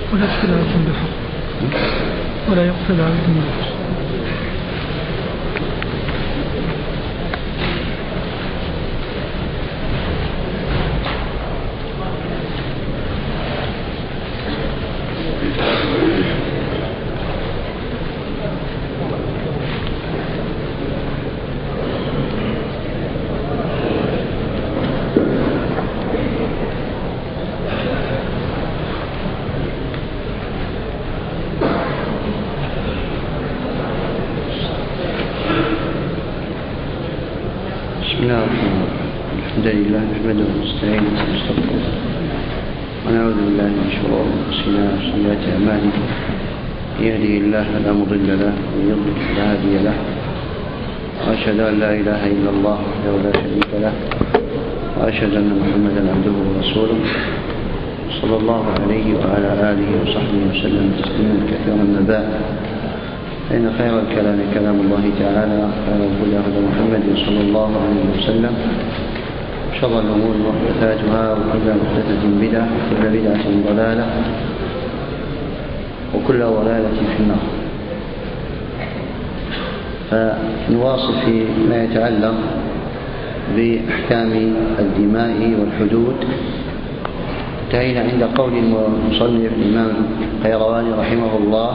ولا يقتل عبد بحق ولا يقتل عبد بحق. الحمد لله نحمده ونستعينه ونستغفره ونعوذ بالله من شرور انفسنا وسيئات اعمالنا، يهده الله فلا مضل له ومن يضلل فلا هادي له، واشهد ان لا اله الا الله وحده لا شريك له، واشهد ان محمدا عبده ورسوله صلى الله عليه وعلى اله وصحبه وسلم تسليما كثيرا. ما بعد، فإن خير الكلام كلام الله تعالى، وخير الهدى هدى محمد صلى الله عليه وسلم، شر الأمور محدثاتها، وكل محدثة بدعة، وكل بدعة ضلالة، وكل ضلالة في النار. فنواصل في ما يتعلق بأحكام الدماء والحدود. انتهينا عند قول المصنف الإمام القيرواني رحمه الله: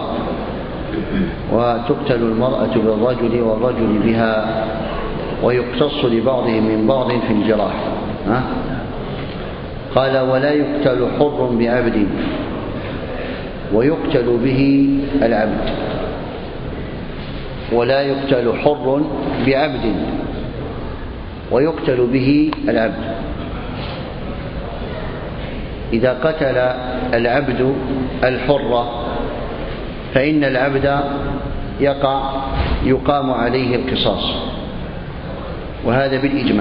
وتقتل المرأة بالرجل والرجل بها، ويقتص لبعضهم من بعض في الجراح. قال: ولا يقتل حر بعبد ويقتل به العبد. ولا يقتل حر بعبد ويقتل به العبد. إذا قتل العبد الحر فإن العبد يقام عليه القصاص، وهذا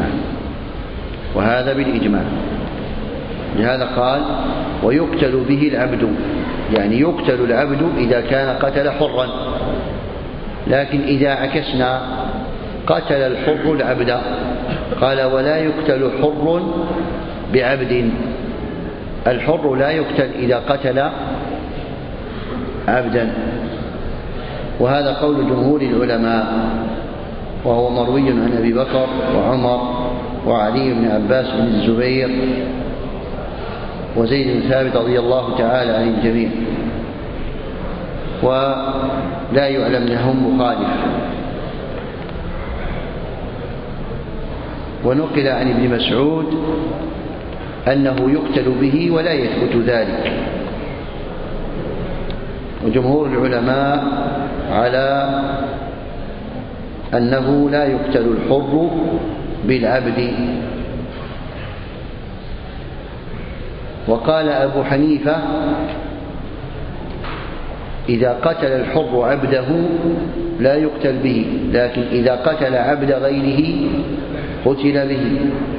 بالإجماع. لهذا قال: ويقتل به العبد، يعني يقتل العبد إذا كان قتل حرا. لكن إذا عكسنا قتل الحر العبد، قال: ولا يقتل حر بعبد. الحر لا يقتل إذا قتل عبدا، وهذا قول جمهور العلماء، وهو مروي عن أبي بكر وعمر وعلي بن عباس بن الزبير وزيد بن ثابت رضي الله تعالى عن الجميع، ولا يعلم لهم مخالف. ونقل عن ابن مسعود أنه يقتل به ولا يثبت ذلك. وجمهور العلماء على أنه لا يقتل الحر بالعبد. وقال أبو حنيفة: إذا قتل الحر عبده لا يقتل به، لكن إذا قتل عبد غيره قتل به.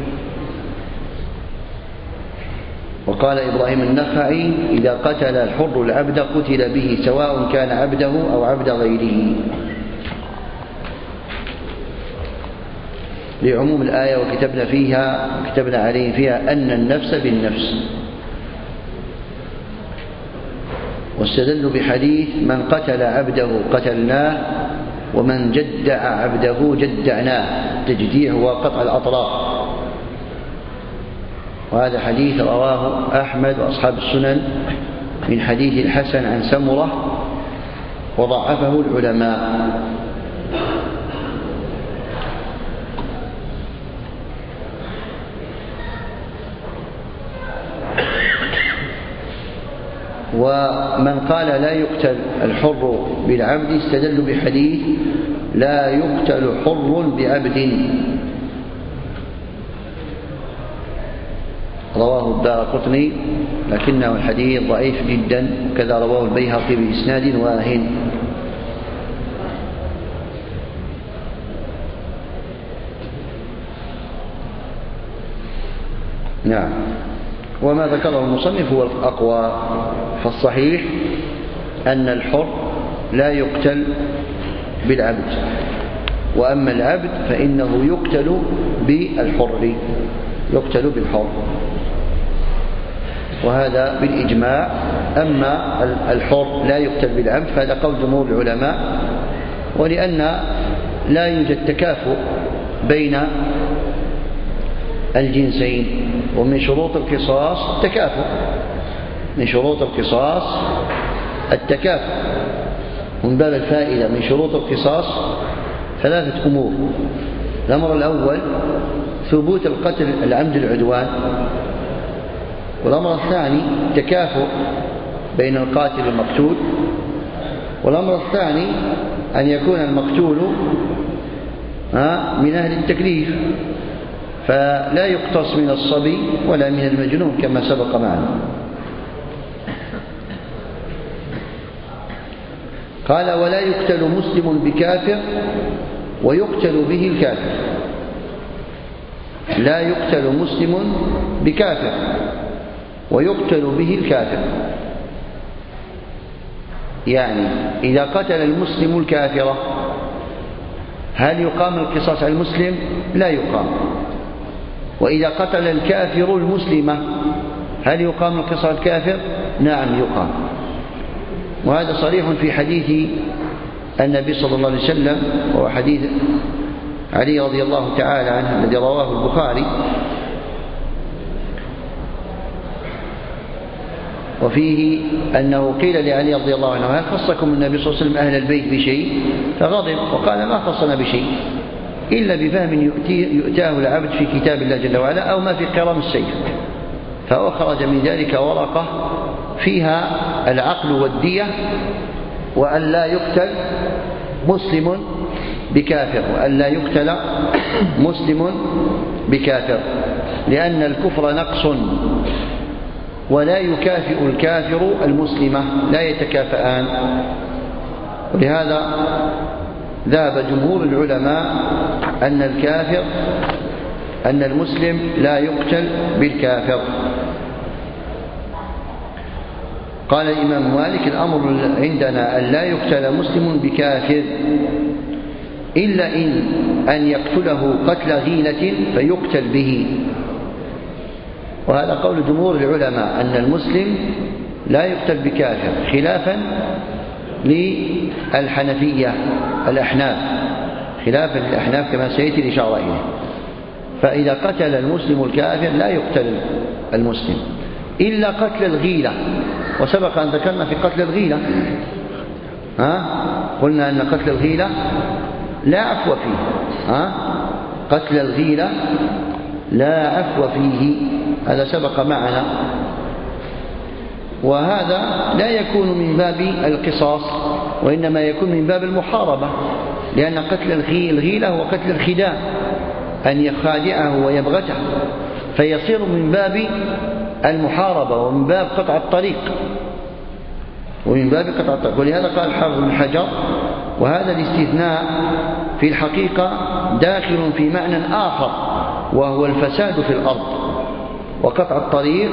وقال إبراهيم النخعي: إذا قتل الحر العبد قتل به، سواء كان عبده أو عبد غيره، لعموم الآية: وكتبنا عليهم فيها أن النفس بالنفس. واستدلوا بحديث: من قتل عبده قتلناه، ومن جدع عبده جدعناه. تجديع هو قطع الأطراف، وهذا حديث رواه أحمد وأصحاب السنن من حديث الحسن عن سمرة، وضعفه العلماء. ومن قال لا يقتل الحر بالعبد استدلوا بحديث: لا يقتل حر بعبد، رواه الدارقطني، لكنه الحديث ضعيف جدا، وكذا رواه البيهقي بإسناد واهن. نعم. وما ذكره المصنف هو الأقوى، فالصحيح أن الحر لا يقتل بالعبد، وأما العبد فإنه يقتل بالحر. وهذا بالإجماع. أما الحر لا يقتل بالعمد فهذا قول جمهور العلماء، ولأن لا يوجد تكافؤ بين الجنسين، ومن شروط القصاص التكافؤ، من شروط القصاص التكافؤ. من باب الفائدة من شروط القصاص 3 أمور. الأمر الأول ثبوت القتل العمد العدوان، والأمر الثاني تكافؤ بين القاتل والمقتول، والأمر الثاني أن يكون المقتول من أهل التكليف، فلا يقتص من الصبي ولا من المجنون كما سبق معنا. قال ولا يقتل مسلم بكافر ويقتل به الكافر. لا يقتل مسلم بكافر ويقتل به الكافر، يعني إذا قتل المسلم الكافر هل يقام القصاص على المسلم؟ لا يقام. وإذا قتل الكافر المسلمة هل يقام القصاص على الكافر؟ نعم يقام. وهذا صريح في حديث النبي صلى الله عليه وسلم، وهو حديث علي رضي الله تعالى عنه الذي رواه البخاري، وفيه أنه قيل لعلي رضي الله عنه هل خصكم النبي صلى الله عليه وسلم أهل البيت بشيء؟ فغضب وقال ما خصنا بشيء إلا بفهم يؤتاه العبد في كتاب الله جل وعلا أو ما في قرام السيف. فأخرج من ذلك ورقة فيها العقل والدية، وأن لا يقتل مسلم بكافر، وأن لا يقتل مسلم بكافر، لأن الكفر نقص ولا يكافئ الكافر المسلمة، لا يتكافئان. ولهذا ذهب جمهور العلماء أن المسلم لا يقتل بالكافر. قال الإمام مالك الأمر عندنا أن لا يقتل مسلم بكافر إلا أن يقتله قتل غيلة فيقتل به. وهذا قول جمهور العلماء أن المسلم لا يقتل بكافر، خلافا للحنفية الأحناف، خلافا للأحناف كما سيأتي الإشارة إليه. فإذا قتل المسلم الكافر لا يقتل المسلم إلا قتل الغيلة، وسبق أن ذكرنا في قتل الغيلة قلنا أن قتل الغيلة لا عفو فيه، قتل الغيلة لا عفو فيه، هذا سبق معنا. وهذا لا يكون من باب القصاص، وإنما يكون من باب المحاربة، لأن قتل الغيلة هو قتل الخداع، أن يخادعه ويبغته، فيصير من باب المحاربة ومن باب قطع الطريق، ولهذا قال الحافظ بن حجر وهذا الاستثناء في الحقيقة داخل في معنى آخر، وهو الفساد في الأرض وقطع الطريق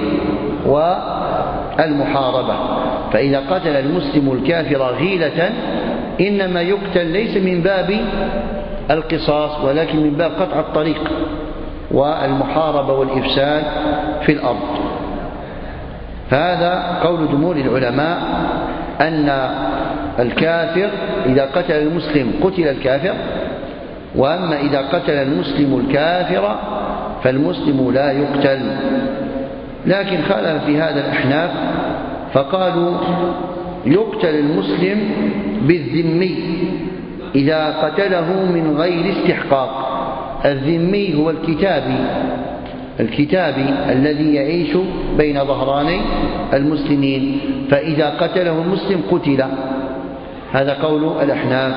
والمحاربة. فإذا قتل المسلم الكافر غيلة إنما يقتل ليس من باب القصاص، ولكن من باب قطع الطريق والمحاربة والإفساد في الأرض. فهذا قول جمهور العلماء أن الكافر إذا قتل المسلم قتل الكافر، وأما إذا قتل المسلم الكافر فالمسلم لا يقتل. لكن خالف في هذا الأحناف فقالوا يقتل المسلم بالذمي إذا قتله من غير استحقاق. الذمي هو الكتابي الذي يعيش بين ظهراني المسلمين، فإذا قتله المسلم قتل. هذا قول الأحناف.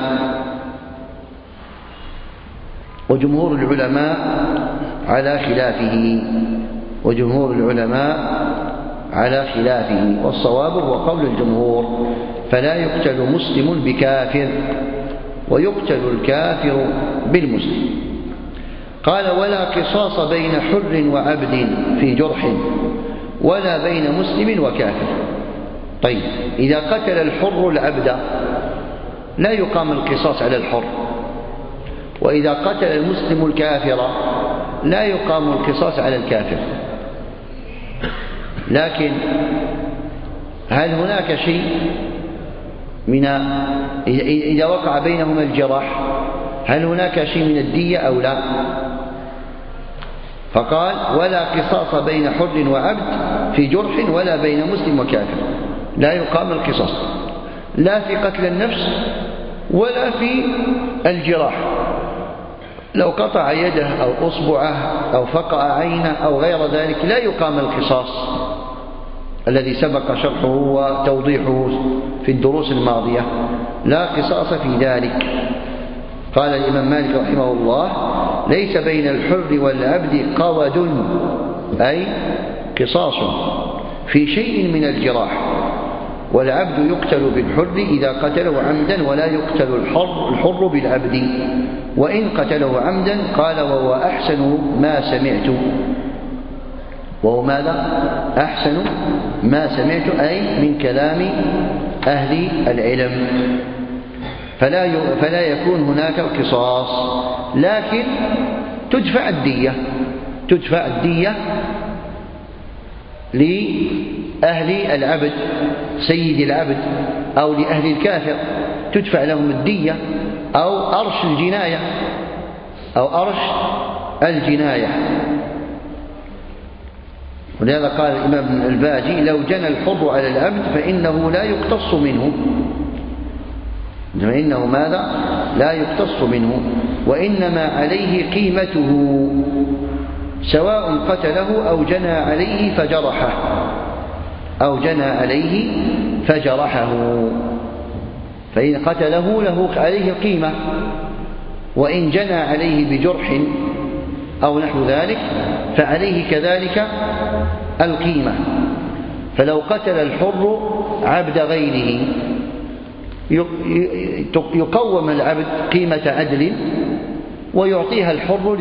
وجمهور العلماء على خلافه، والصواب هو قول الجمهور، فلا يقتل مسلم بكافر ويقتل الكافر بالمسلم. قال ولا قصاص بين حر وعبد في جرح ولا بين مسلم وكافر. طيب إذا قتل الحر العبد لا يقام القصاص على الحر، وإذا قتل المسلم الكافر لا يقام القصاص على الكافر. لكن هل هناك شيء من إذا وقع بينهما الجراح هل هناك شيء من الدية أو لا؟ فقال ولا قصاص بين حر وعبد في جرح ولا بين مسلم وكافر، لا يقام القصاص لا في قتل النفس ولا في الجراح. لو قطع يده أو أصبعه أو فقع عينه أو غير ذلك لا يقام القصاص الذي سبق شرحه وتوضيحه في الدروس الماضية، لا قصاص في ذلك. قال الإمام مالك رحمه الله ليس بين الحر والعبد قود أي قصاص في شيء من الجراح، والعبد يقتل بالحر إذا قتله عمدا ولا يقتل الحر بالعبد وإن قتله عمدا. قال وهو أحسن ما سمعت، وهو ماذا؟ أحسن ما سمعت أي من كلام أهل العلم، فلا يكون هناك القصاص، لكن تدفع الدية لأهل العبد سيد العبد أو لأهل الكافر، تدفع لهم الدية أو أرش الجناية. ولهذا قال الإمام الباجي لو جنى الحر على العبد فإنه لا يقتص منه، فإنه ماذا؟ لا يقتص منه، وإنما عليه قيمته سواء قتله أو جنى عليه فجرحه فإن قتله له عليه قيمة، وإن جنى عليه بجرح أو نحو ذلك فعليه كذلك القيمة. فلو قتل الحر عبد غيره يقوم العبد قيمة عدل ويعطيها الحر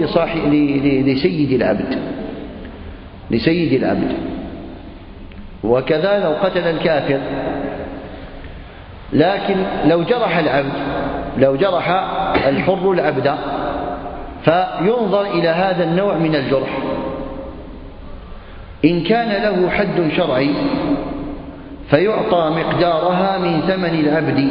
لسيد العبد. وكذا لو قتل الكافر، لكن لو جرح الحر العبد فينظر إلى هذا النوع من الجرح، إن كان له حد شرعي فيعطى مقدارها من ثمن العبد.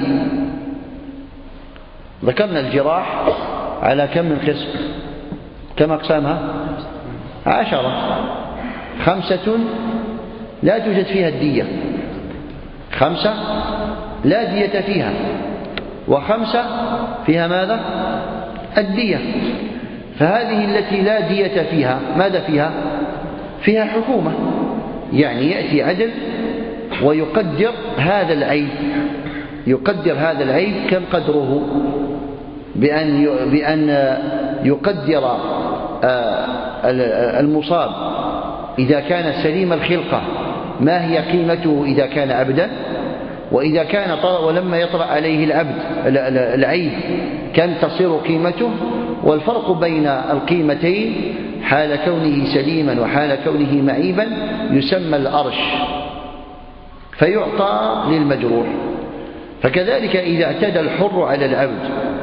ذكرنا الجراح على كم من قسم؟ كم أقسامها؟ 10. 5 لا توجد فيها الدية، 5 لا دية فيها، و5 فيها ماذا؟ الدية. فهذه التي لا دية فيها ماذا فيها؟ فيها حكومة، يعني يأتي عدل ويقدر هذا العيب كم قدره، بأن يقدر المصاب إذا كان سليم الخلقة ما هي قيمته إذا كان عبدا، وإذا كان ولما يطرأ عليه العيب كم تصير قيمته، والفرق بين القيمتين حال كونه سليما وحال كونه معيبا يسمى الأرش فيعطى للمجروح. فكذلك إذا اعتدى الحر على العبد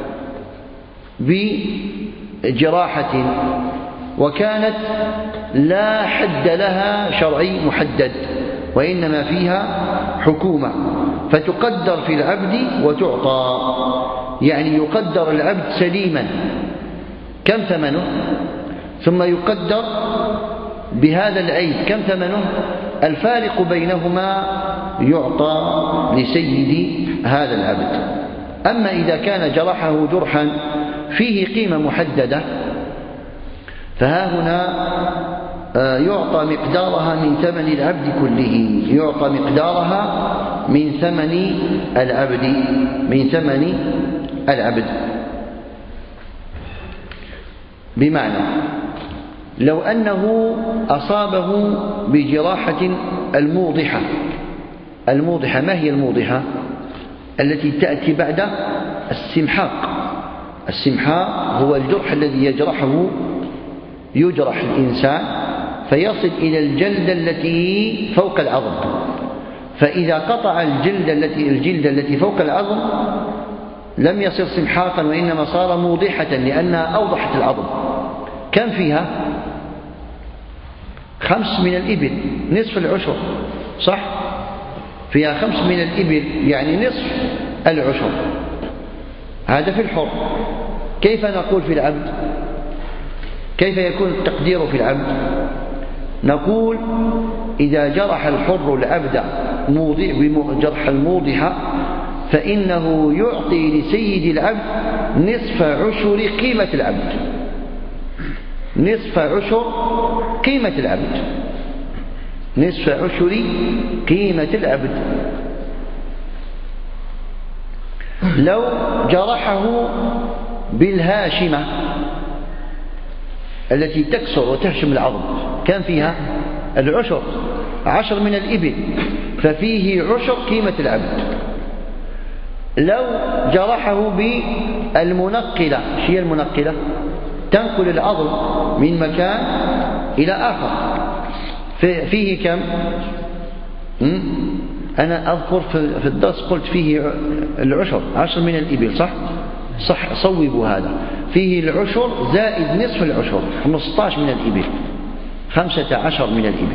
بجراحة وكانت لا حد لها شرعي محدد وإنما فيها حكومة، فتقدر في العبد وتعطى، يعني يقدر العبد سليما كم ثمنه، ثم يقدر بهذا العيب كم ثمنه، الفارق بينهما يعطى لسيد هذا العبد. أما إذا كان جرحه جرحا فيه قيمة محددة فها هنا يعطى مقدارها من ثمن العبد كله، يعطى مقدارها من ثمن العبد. بمعنى لو أنه أصابه بجراحة الموضحة، ما هي الموضحة؟ التي تأتي بعد السمحاق هو الجرح الذي يجرح الإنسان فيصل إلى الجلدة التي فوق العظم، فإذا قطع الجلد التي فوق العظم لم يصل سمحاقا وإنما صار موضحة لأنها أوضحت العظم. كم فيها؟ 5 من الإبل نصف العشر، صح؟ فيها 5 من الإبل يعني نصف العشر، هذا في الحر. كيف نقول في العبد؟ كيف يكون التقدير في العبد؟ نقول إذا جرح الحر العبد بجرح الموضحة فإنه يعطي لسيد العبد نصف عشر قيمة العبد، نصف عشر قيمة العبد، نصف عشر قيمة العبد. لو جرحه بالهاشمة التي تكسر وتهشم العظم كان فيها العشر 10 من الإبل ففيه عشر قيمة العبد. لو جرحه بالمنقلة، شيء المنقلة تنقل العظم من مكان إلى آخر فيه كم؟ أنا أذكر في الدرس قلت فيه العشر 10 من الإبل، صح صوبوا هذا، فيه العشر زائد نصف العشر 15 من الإبل، 15 من الإبل.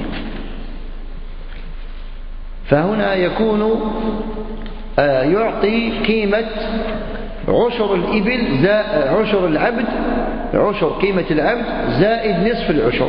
فهنا يكون يعطي قيمة عشر الإبل عشر العبد، عشر قيمة العبد زائد نصف العشر.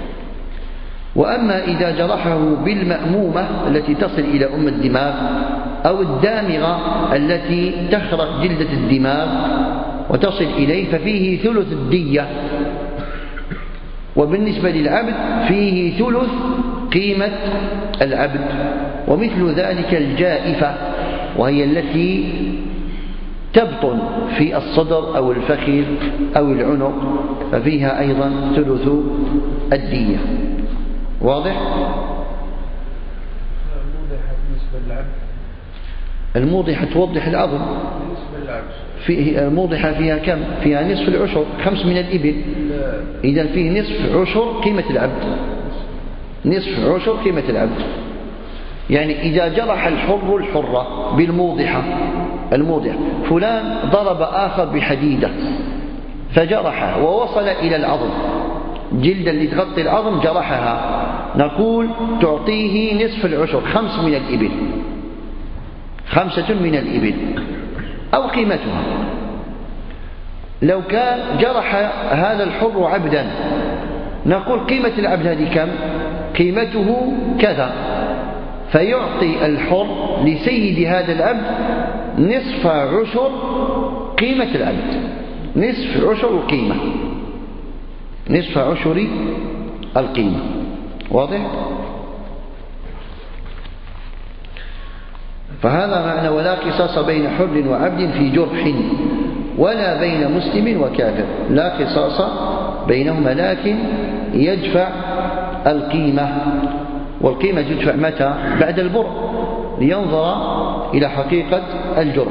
وأما إذا جرحه بالمأمومة التي تصل إلى الدماغ أو الدامغة التي تخرق جلدة الدماغ وتصل إليه ففيه ثلث الدية، وبالنسبة للعبد فيه ثلث قيمة العبد. ومثل ذلك الجائفة وهي التي تبطن في الصدر أو الفخذ أو العنق ففيها أيضا ثلث الدية. واضح؟ الموضحة توضح العظم، الموضحة فيها كم؟ فيها نصف العشر 5 من الإبل، إذا فيه نصف عشر قيمة العبد، نصف عشر قيمة العبد. يعني إذا جرح الحر الحرة بالموضحة، الموضحة فلان ضرب آخر بحديدة فجرحه ووصل إلى العظم، جلد اللي تغطي العظم جرحها، نقول تعطيه نصف العشر 5 من الإبل، 5 من الإبل أو قيمتها. لو كان جرح هذا الحر عبدا نقول قيمة العبد هذه كم؟ قيمته كذا، فيعطي الحر لسيد هذا العبد نصف عشر قيمة العبد، نصف عشر القيمة، نصف عشر القيمة. واضح؟ فهذا معنى ولا قصاص بين حر وعبد في جرح ولا بين مسلم وكافر، لا قصاص بينهما لكن يدفع القيمة. والقيمة تدفع متى؟ بعد البرء لينظر إلى حقيقة الجرح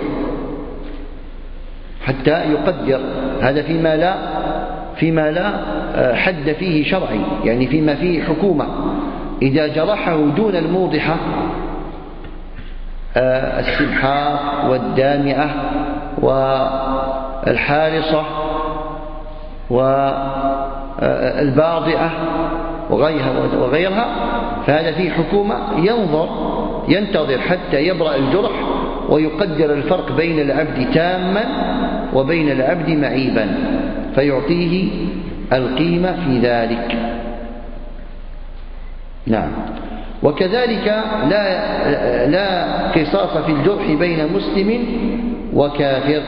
حتى يقدر. هذا فيما لا حد فيه شرعي، يعني فيما فيه حكومة. إذا جرحه دون الموضحة السبحاء والدامعة والحارصة والباضعة وغيرها فهذا فيه حكومة، ينتظر حتى يبرأ الجرح ويقدر الفرق بين العبد تاما وبين العبد معيبا فيعطيه القيمة في ذلك. نعم. وكذلك لا قصاص في الجرح بين مسلم وكافر.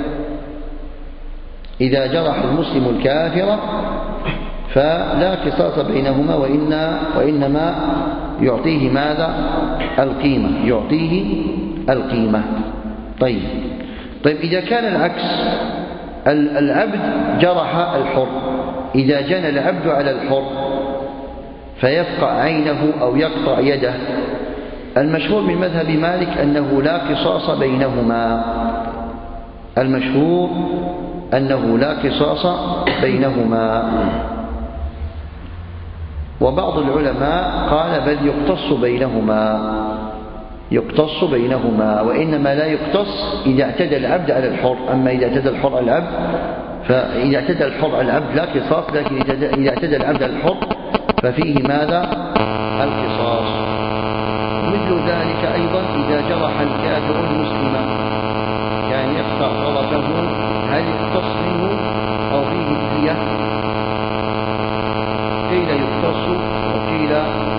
إذا جرح المسلم الكافر فلا قصاص بينهما وإنما يعطيه ماذا؟ القيمة، يعطيه القيمة. طيب إذا كان العكس، العبد جرح الحر، إذا جنى العبد على الحر فيفقع عينه أو يقطع يده، المشهور من مذهب مالك أنه لا قصاص بينهما، المشهور أنه لا قصاص بينهما. وبعض العلماء قال بل يقتص بينهما، وإنما لا يقتص إذا اعتدى العبد على الحر. أما إذا اعتدى الحر على العبد، فإذا اعتدى الحر على العبد لا قصاص، لكن إذا اعتدى العبد على الحر ففيه ماذا؟ القصاص. مثل ذلك أيضا إذا جرح الكافر المسلم، يعني يقطع طرفه، هل يقتص منه أو فيه الدية؟ قيل يقتص وقيل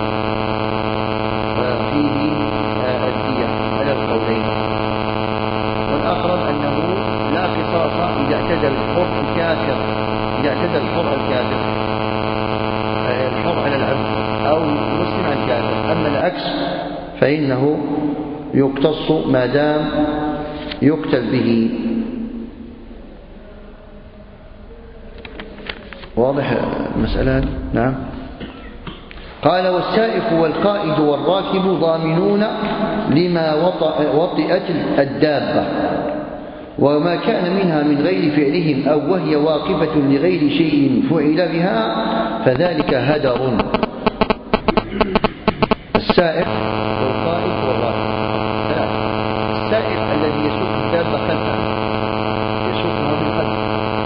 فيه الدية على القولين، والأقرب أنه لا قصاص إذا اعتدى الحر الكافر، إذا اعتدى الحر الكافر، الحر على العبد أو المسلم على الكافر. أما العكس فإنه يقتص ما دام يقتل به. واضح المسألة؟ نعم. قال والسائق والقائد والراكب ضامنون لما وطئت الدابة وما كان منها من غير فعلهم أو وهي واقفة لغير شيء فعل بها فذلك هدر. السائق والقائد والراكب. السائق الذي يسوق الدابة خلفه، يسوقها من خلفه،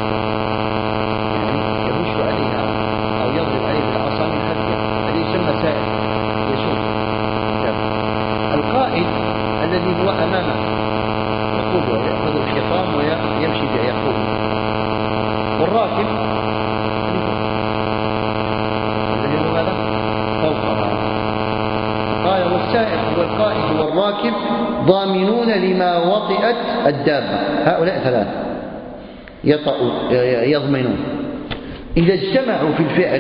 يعني يمشي عليها أو يضرب عليها بالعصا من خلفه، هذا يسمى سائق يسوق الدابة. القائد الذي هو أمامه يقوده، يأخذ الخطام ويمشي به يقوده. والراكب الذي هو ماذا؟ فوقها. قال والسائق والقائد والراكب ضامنون لما وطئت الدابة. هؤلاء ثلاثة يضمنون إذا اجتمعوا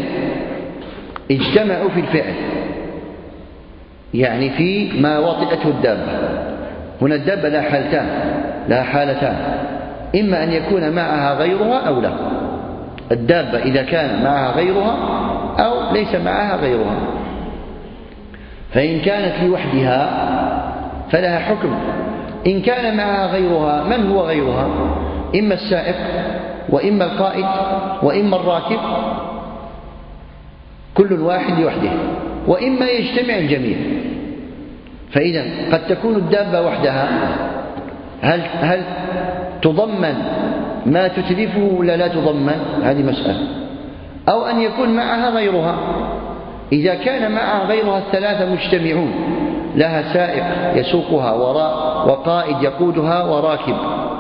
في الفعل، يعني في ما وطئته الدابة. هنا الدابة لا حالتان، إما أن يكون معها غيرها أو لا. الدابة إذا كان معها غيرها أو ليس معها غيرها، فإن كانت لوحدها فلها حكم. إن كان معها غيرها، من هو غيرها؟ إما السائق وإما القائد وإما الراكب، كل واحد لوحده، وإما يجتمع الجميع. فإذا قد تكون الدابة وحدها، هل تضمن ما تتلفه ولا لا تضمن؟ هذه مسألة. أو أن يكون معها غيرها. إذا كان معها غيرها الثلاثة مجتمعون، لها سائق يسوقها وقائد يقودها وراكب،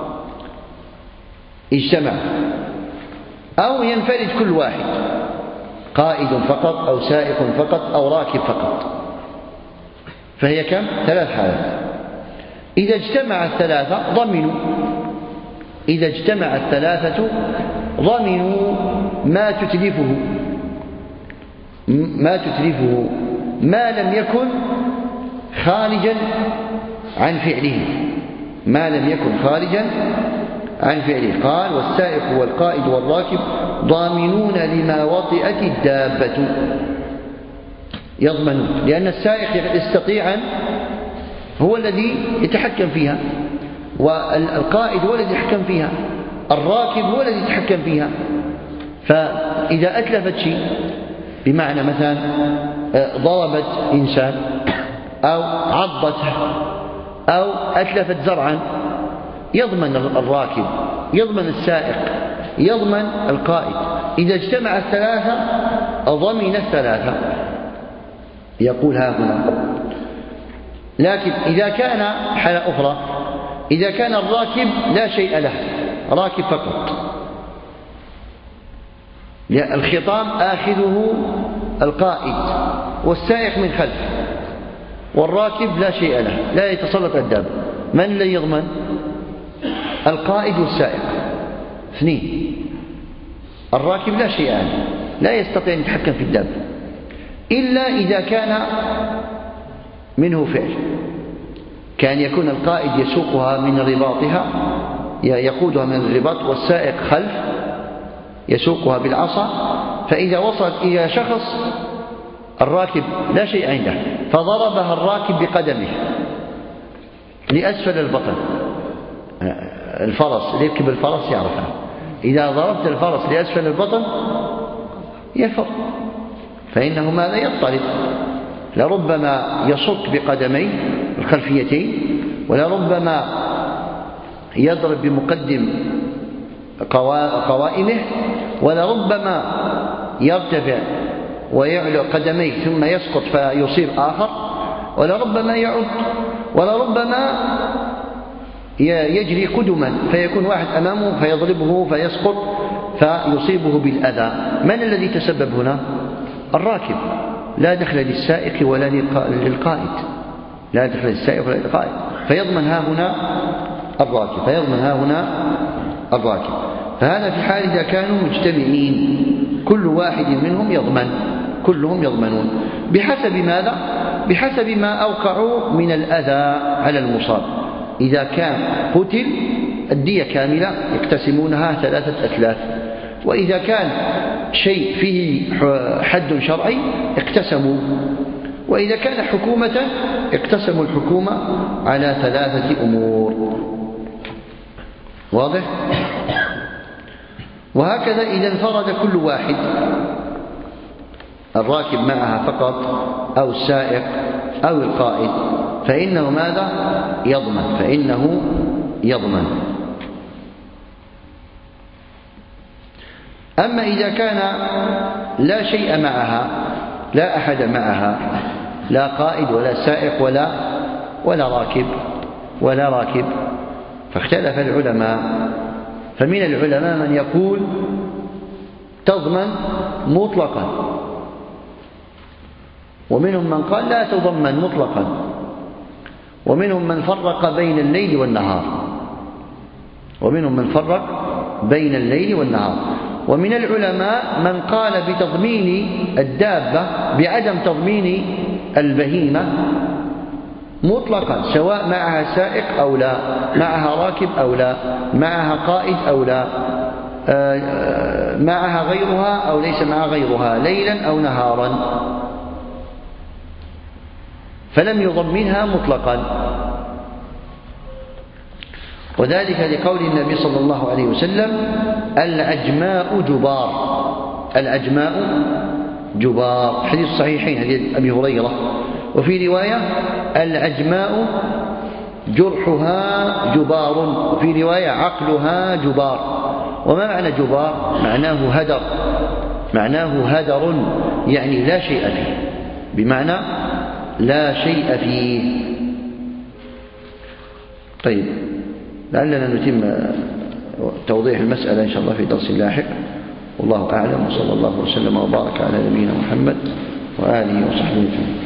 اجتمع. أو ينفرد كل واحد، قائد فقط أو سائق فقط أو راكب فقط، فهي كم؟ 3 حالات. إذا اجتمع الثلاثة ضمنوا، إذا اجتمع الثلاثة ضمنوا ما تتلفه ما لم يكن خارجا عن فعله، ما لم يكن خارجا عن فعله. قال والسائق والقائد والراكب ضامنون لما وطئت الدابة، يضمنون، لأن السائق يستطيع هو الذي يتحكم فيها، والقائد هو الذي يتحكم فيها، الراكب هو الذي يتحكم فيها. فإذا أتلفت شيء، بمعنى مثلا ضربت إنسان أو عضته أو أتلفت زرعا، يضمن الراكب، يضمن السائق، يضمن القائد. إذا اجتمع الثلاثة ضمن الثلاثة، يقول ها هنا. لكن إذا كان حالة أخرى، إذا كان الراكب لا شيء له، راكب فقط، الخطام آخذه القائد والسائق من خلفه، والراكب لا شيء له، لا يتسلط الدابة، من الذي يضمن؟ القائد والسائق، 2. الراكب لا شيء له، لا يستطيع أن يتحكم في الدابة إلا إذا كان منه فعل، كان يكون القائد يسوقها من رباطها، يقودها من الرباط، والسائق خلف يسوقها بالعصا. فإذا وصلت إلى شخص الراكب لا شيء عنده، فضربها الراكب بقدمه لأسفل البطن، الفرس اللي يركب الفرس يعرفها، إذا ضربت الفرس لأسفل البطن يفر، فإنه ماذا؟ يضطرب، لربما يصك بقدميه الخلفيتين، ولربما يضرب بمقدم قوائمه، ولربما يرتفع ويعلو قدميه ثم يسقط فيصيب آخر، ولربما يعض، ولربما يجري قدما فيكون واحد أمامه فيضربه فيسقط فيصيبه بالأذى. من الذي تسبب هنا؟ الراكب. لا دخل للسائق ولا للقائد، لا دخل للسائق ولا للقائد، فيضمن ها هنا الراكب. فهذا في حال إذا كانوا مجتمعين كل واحد منهم يضمن، كلهم يضمنون بحسب ماذا؟ بحسب ما أوقعوا من الأذى على المصاب. إذا كان قتل الدية كاملة يقتسمونها 3 أثلاث، وإذا كان شيء فيه حد شرعي اقتسموا، وإذا كان حكومة اقتسموا الحكومة على 3 أمور. واضح؟ وهكذا إذا انفرد كل واحد، الراكب معها فقط أو السائق أو القائد، فإنه ماذا؟ يضمن. أما إذا كان لا شيء معها، لا أحد معها، لا قائد ولا سائق ولا راكب، فاختلف العلماء. فمن العلماء من يقول تضمن مطلقا، ومنهم من قال لا تضمن مطلقا، ومنهم من فرق بين الليل والنهار، ومن العلماء من قال بتضمين الدابة بعدم تضمين البهيمة مطلقا، سواء معها سائق أو لا، معها راكب أو لا، معها قائد أو لا، معها غيرها أو ليس معها غيرها، ليلا أو نهارا، فلم يضمنها مطلقا. وذلك لقول النبي صلى الله عليه وسلم: العجماء جبار، حديث صحيحين، حديث أبي هريرة. وفي رواية: العجماء جرحها جبار، وفي رواية: عقلها جبار. وما معنى جبار؟ معناه هدر، يعني لا شيء فيه، بمعنى لا شيء فيه. طيب، لعلنا نتم توضيح المسألة إن شاء الله في درس لاحق، والله أعلم، وصلى الله وسلم وبارك على نبينا محمد وآله وصحبه وسلم.